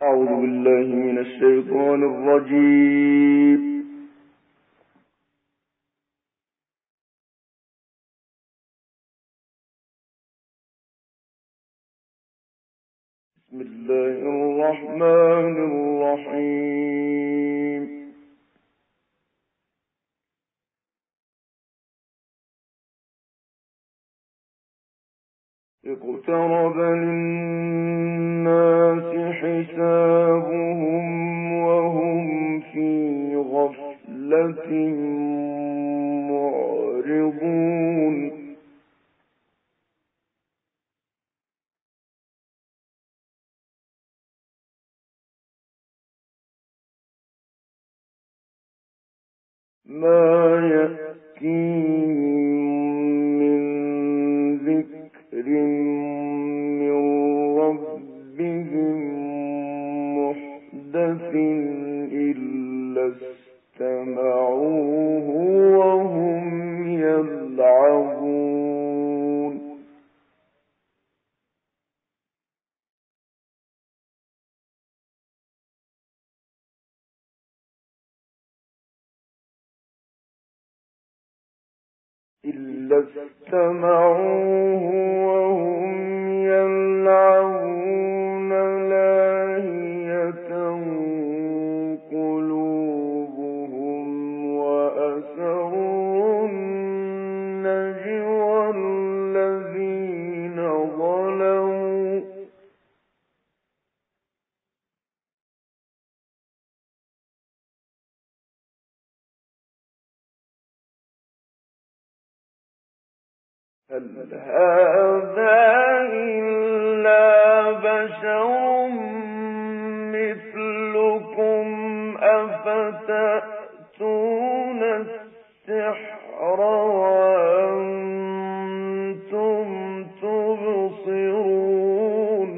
أعوذ بالله من الشيطان الرجيم. بسم الله الرحمن الرحيم. اقترب للناس حسابهم وهم في غفلة معرضون. ما يأتيهم من ذكر من ربهم محدث إلا استمعوه وهم يلعبون. إلا استمعوه وهم يلعبون لاهية قلوبهم وأسروا النجوى الذين ظلموا هل هذا إلا بشر مثلكم أفتأتون السحر وأنتم تبصرون.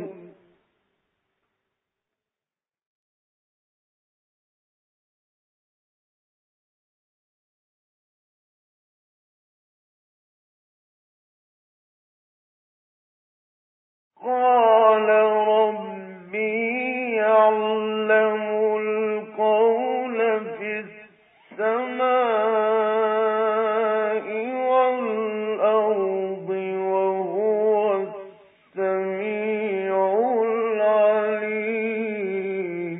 قال ربي يعلم القول في السماء والأرض وهو السميع العليم.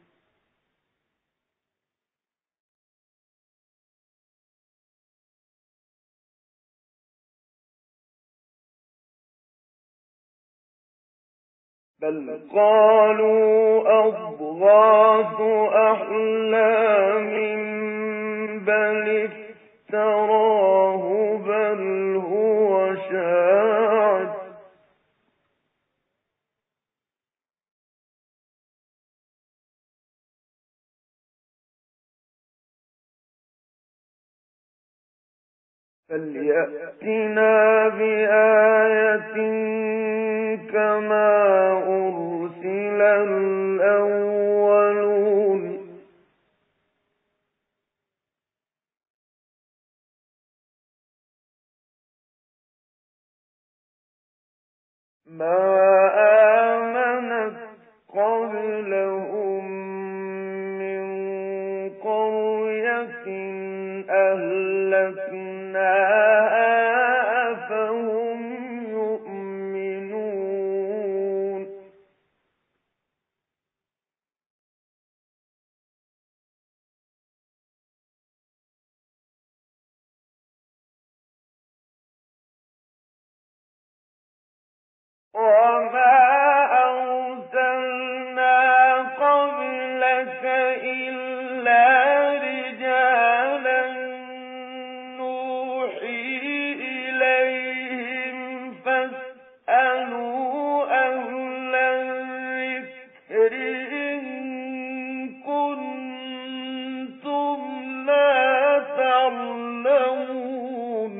بل قالوا أضغاث أحلام بل افتراه بل هو شاعر فليأتنا بآية كما أرسل الأولون. ما آمنت قبلهم من قرية أهلكناها فهم يؤمنون. وما أرسلنا قبلك إلا رجالا نوحي إليهم فاسألوا أهل الذكر إن كنتم لا تعلمون.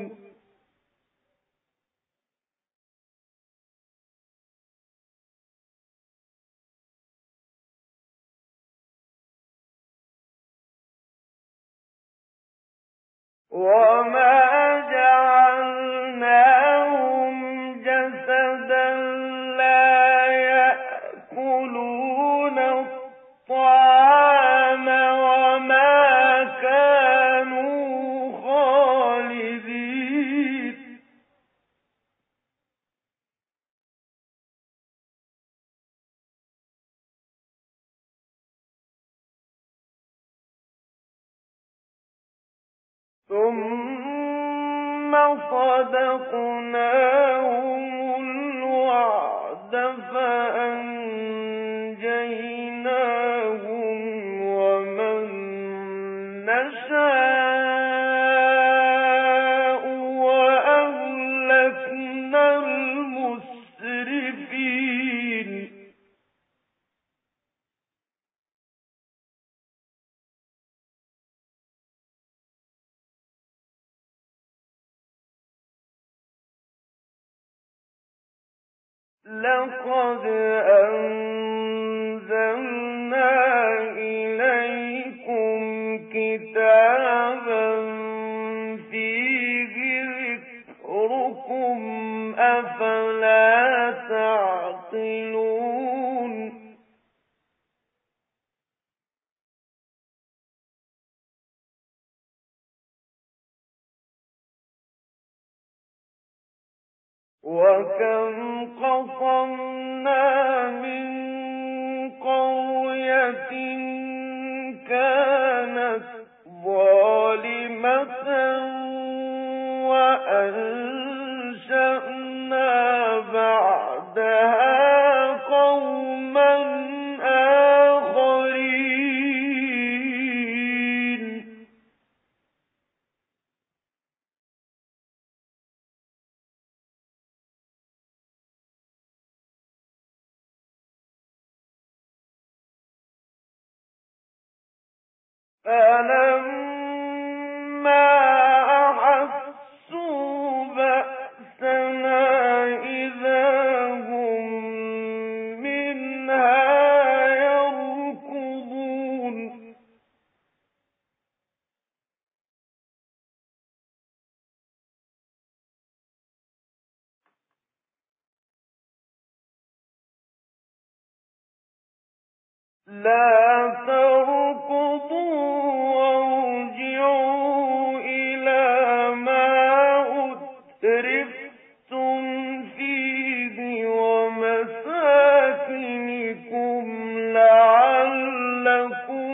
وما جعلناهم جسدا لا يأكلون الطعام وما كانوا خالدين ثم صدقناهم الوعد فأنجيناهم ومن نشاء وأهلكنا المسرفين لقد أنزلنا إليكم كتابا فيه ذكركم أفلا تعقلون وكم قصمنا من قرية كانت ظالمة وأنشأنا بعدها قوما آخرين فلما أحسوا بأسنا إذا هم منها يركضون لا تركضوا وارجعوا إلى ما أترفتم فيه ومساكنكم لعلكم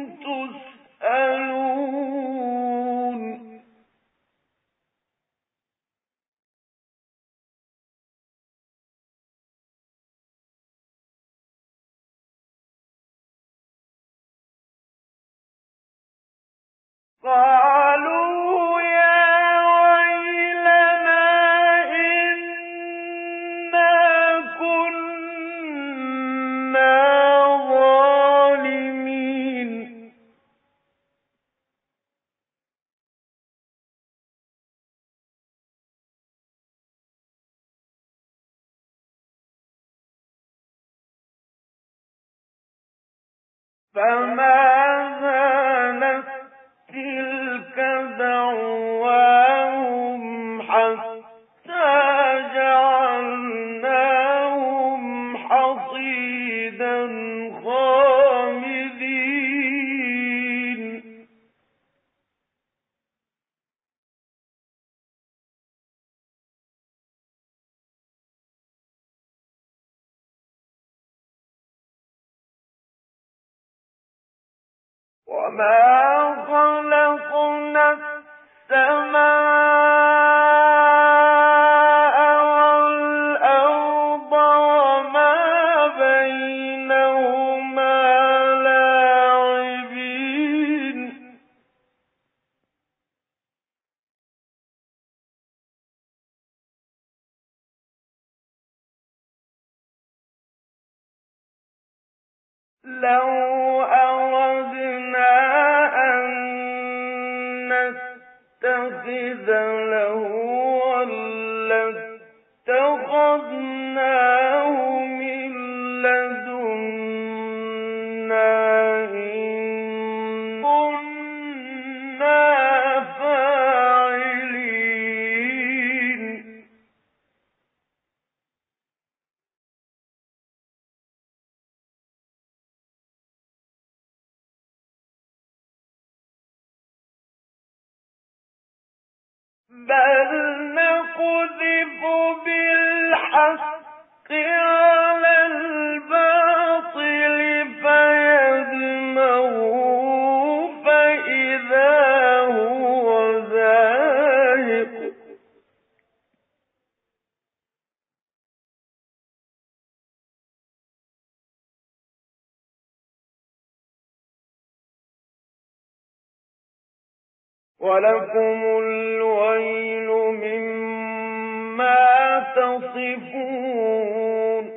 تسألون قالوا يا ويلنا إنا كنا ظالمين فما زالت تلك دعواهم حتى جعلناهم حصيدا خامدين وما خلقنا السماء والأرض وما بينهما لاعبين لو أردنا أن نتخذ لهوا لاتخذناه من لدنا إن كنا فاعلين بل نقذف بالحق على الباطل فيدمغه فإذا هو زاهق ولكم الويل مما تصفون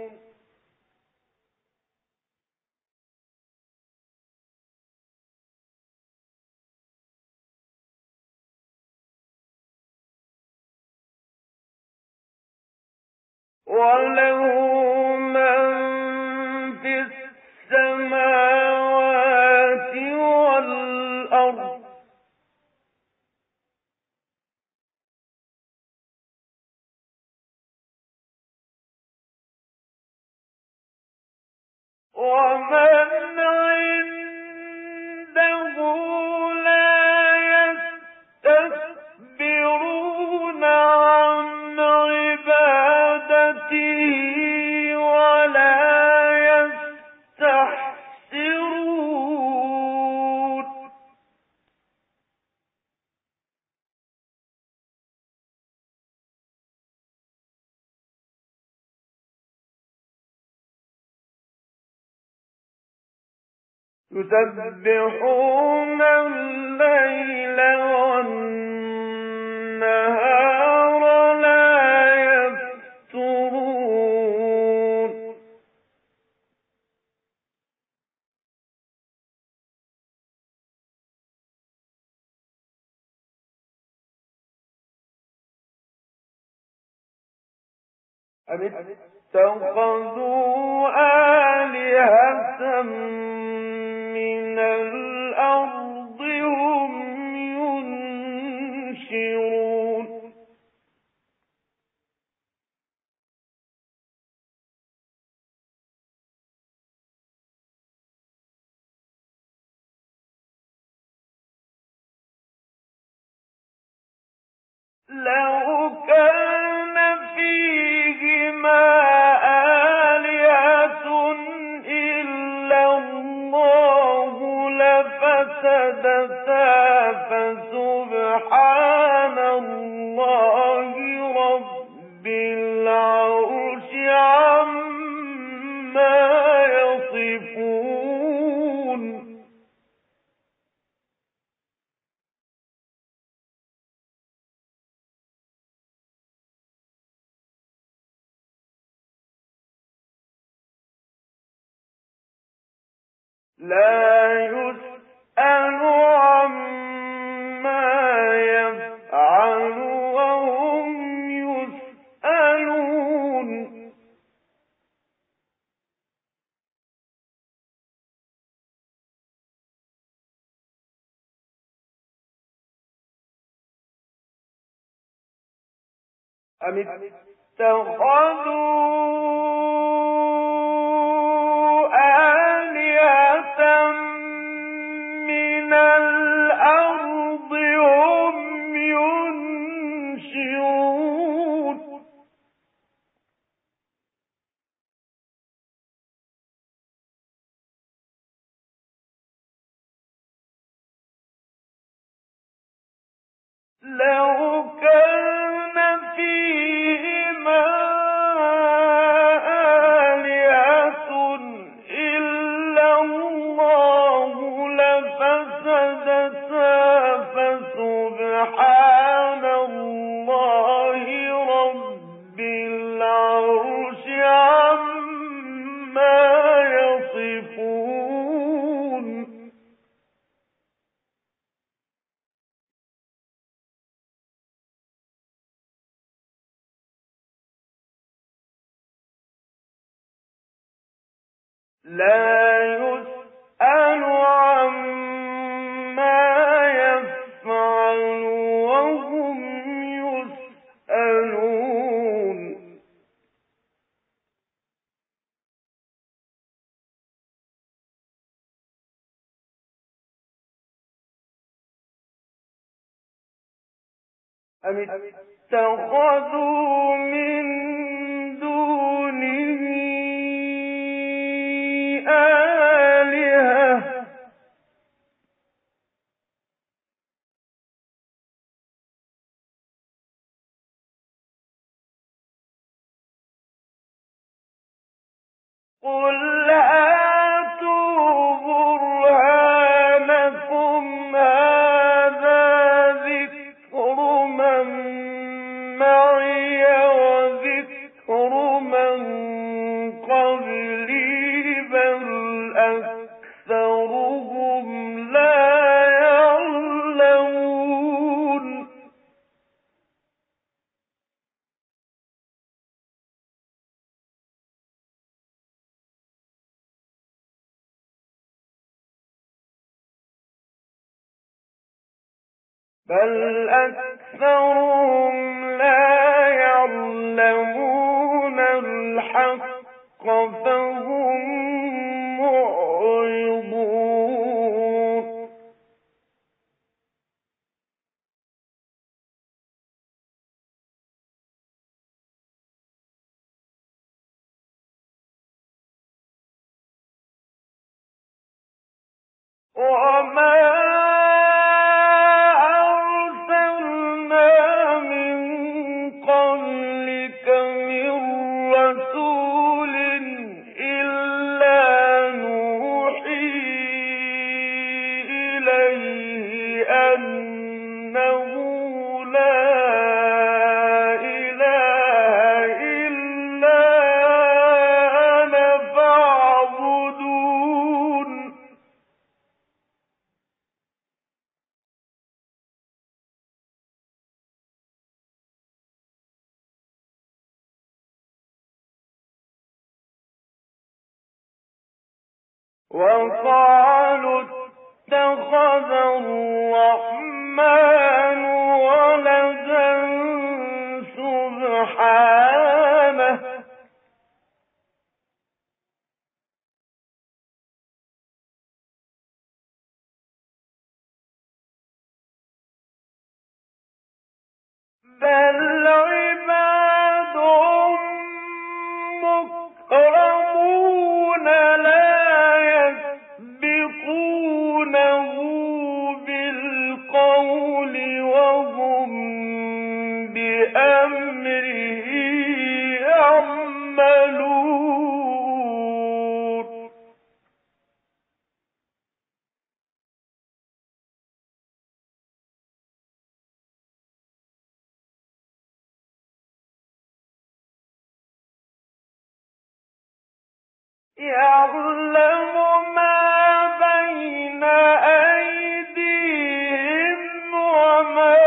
وله من في السماوات والأرض ومن عنده لا يستكبرون عن عبادته ولا يستحسرون يسبحون الليل والنهار لا يفترون أم اتخذوا آلهة من الأرض هم ينشرون لو كان فيهما آلهة إلا الله لفسدتا فسبحان الله رب العرش عما يصفون لا يسأل عما يفعل وهم يسألون أم اتخذوا آلهة من الأرض هم ينشرون لو كان فيهما آلهة إلا الله لفسدتا فسبحان الله رب العرش عما يصفون لا يسأل عما يفعل وهم يسألون أم اتخذوا من دونه آلهة قل هاتوا برهانكم هذا ذكر من معي وذكر من قبلي بل أكثرهم لا يعلمون بل أكثرهم لا يعلمون الحق فهم معرضون وما وقالوا اتخذ الرحمن ولدا سبحانه بل عباد مكرمون لا يسبقونه بالقول وهم بأمره يعملون يعلم ما بين أيديهم وما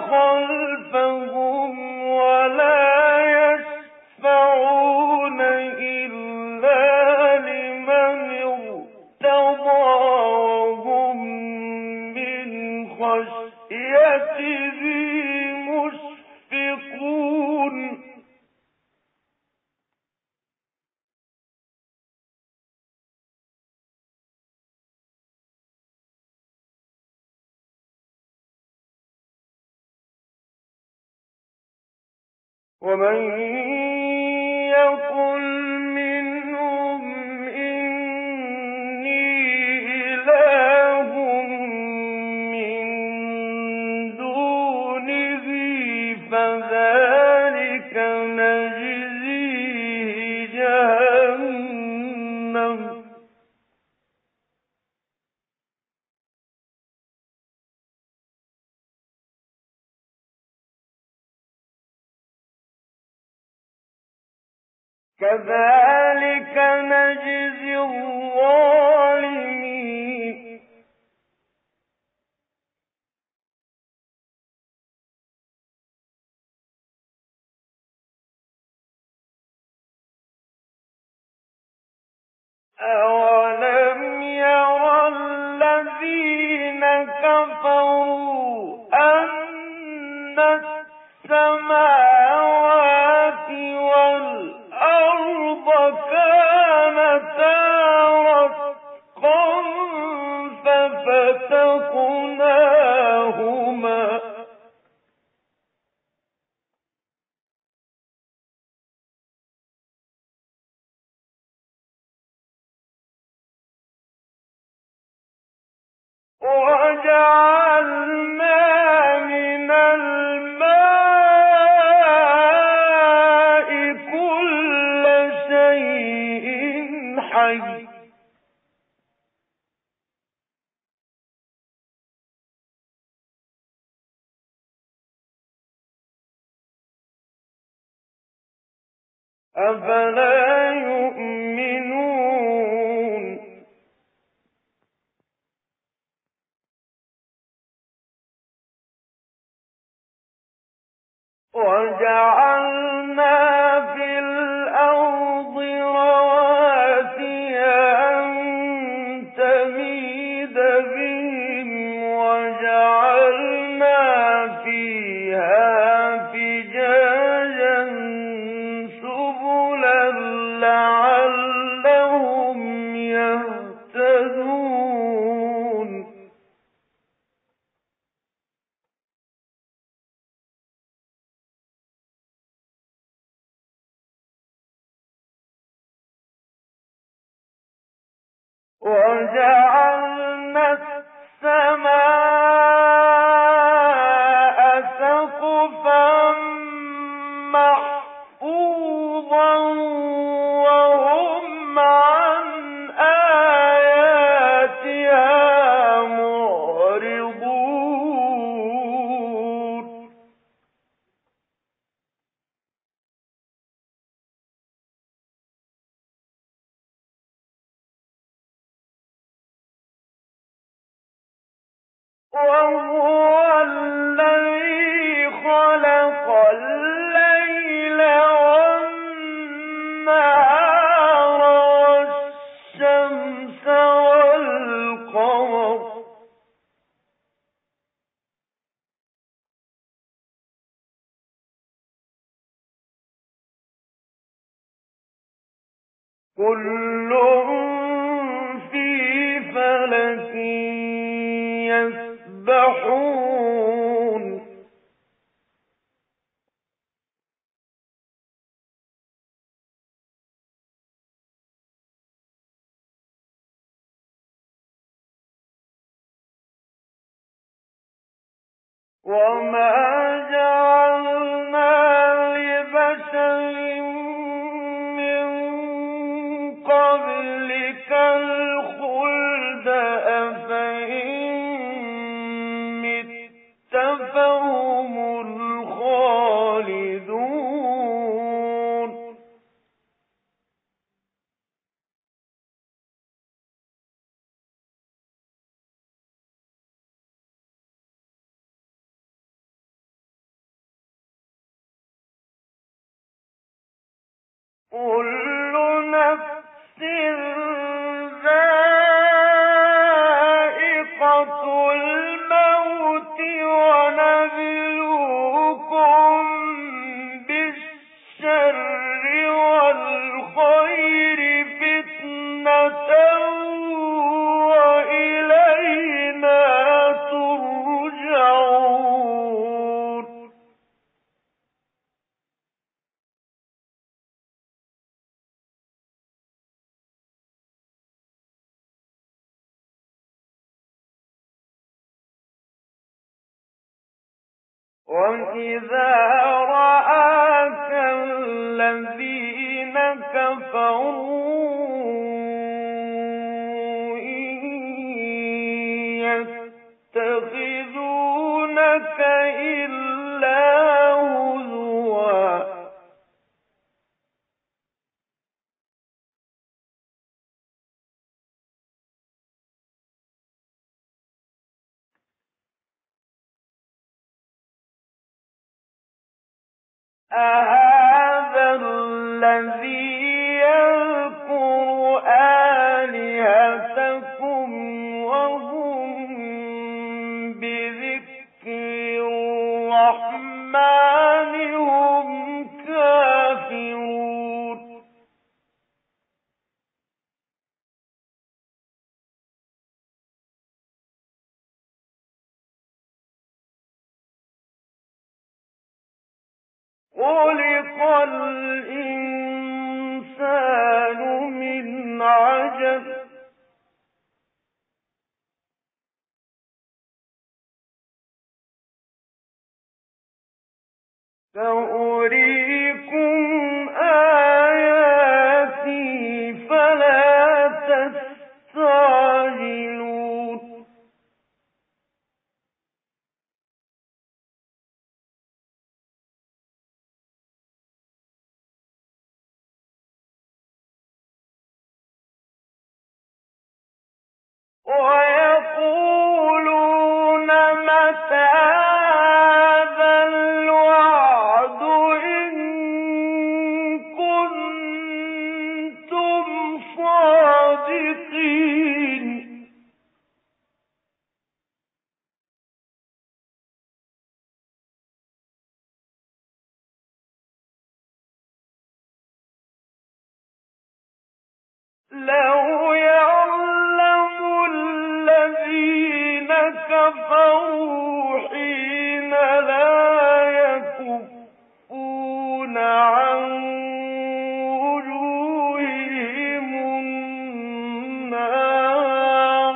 خلفهم ولا يشفعون إلا لمن ارتضى وهم من خشيته مشفقون ومن يقل منهم إني إله من دونه فذلك نجزيه جهنم كذلك نجزي الظالمين أولم ير الذين كفروا أن السماوات والأرض كانتا رتقا ففتقناهما من الماء كل شيء حي أفلا يؤمنون وجعلنا في الأرض رواسي أن تميد بهم وجعلنا فيها فجاجا سبلا لعلهم يهتدون وجعلنا السماء سقفا محفوظا وهم عن آياتها معرضون وهو الذي خلق الليل والنهار والشمس والقمر كل في فلك يسبحون وما جعلنا لبشر من قبلك الخلد أفإن مت فهم الخالدون كل نفس ذائقة الموت ونبلوكم بالشر والخير فتنة وإلينا ترجعون وَإِذَا رَآكَ الَّذِينَ كَفَرُوا إِن يَتَّخِذُونَكَ إِلَّا هُزُوًا أَهَٰذَا الَّذِي يَذْكُرُ آلِهَتَكُمْ وَهُم بِذِكْرِ الرَّحْمَٰنِ هُمْ كَافِرُونَ خُلِقَ الْإِنسَانُ مِنْ عَجَلٍ ۚ كفروا حين لا يكفون عن وجوههم النار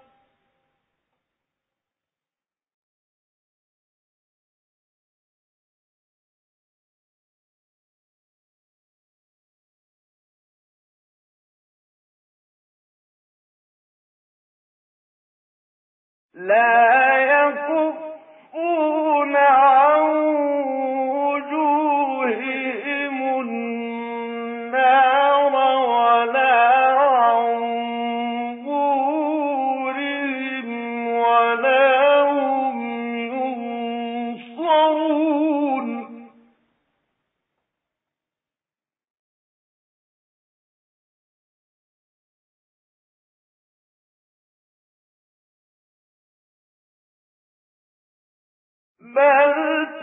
ولا عن ظهورهم ولا هم ينصرون بل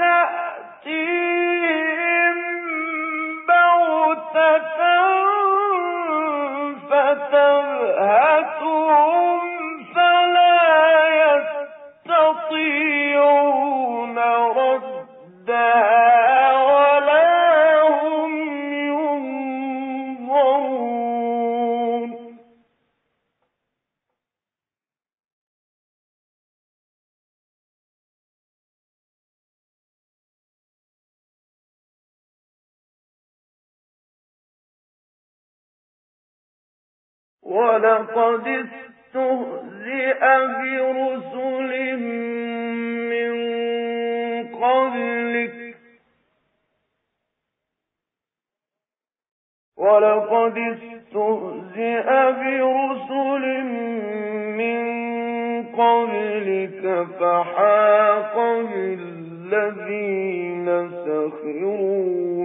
تأتيهم بغتة فتبهتهم فلا يستطيعون ردها ولا هم ينظرون ولقد استهزئ برسل من قبلك فحاق بالذين سخروا